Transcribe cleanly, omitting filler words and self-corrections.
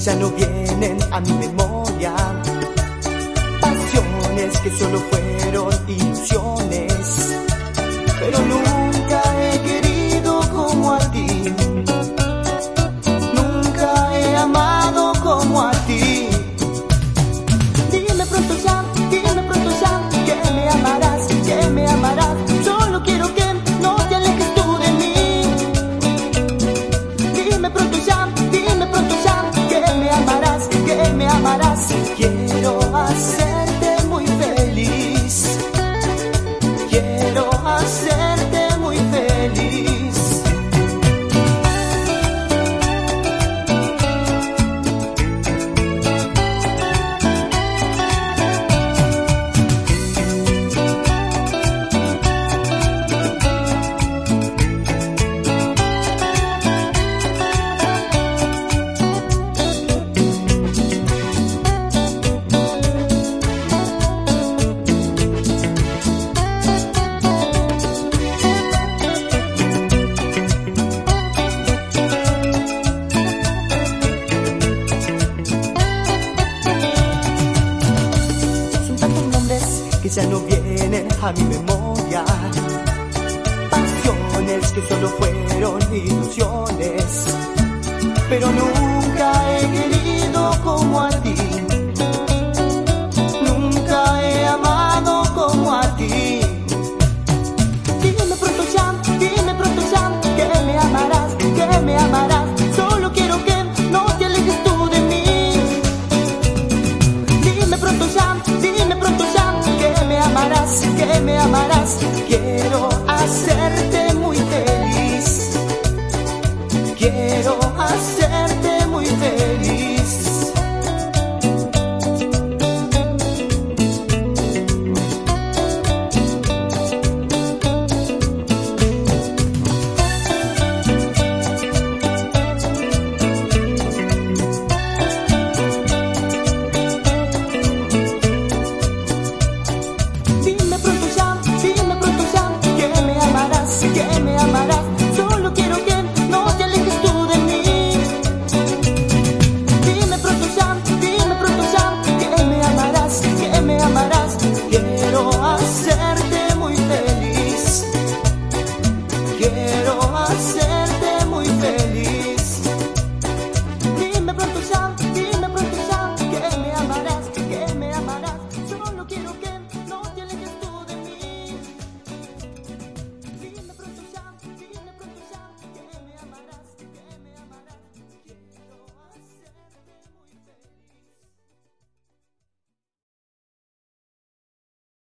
ya no vienen a mi memoria, pasiones que solo fueron ilusiones, pero nunca he querido como a ti, nunca he amado como a ti. Dime pronto ya que me amarás, solo quiero que no te alejes tú de mí. Dime pronto ya que me amarás, quiero hacerte muy feliz, quiero hacerte muy feliz. Que ya no vienen a mi memoria, pasiones que solo fueron ilusiones, pero nunca he querido como a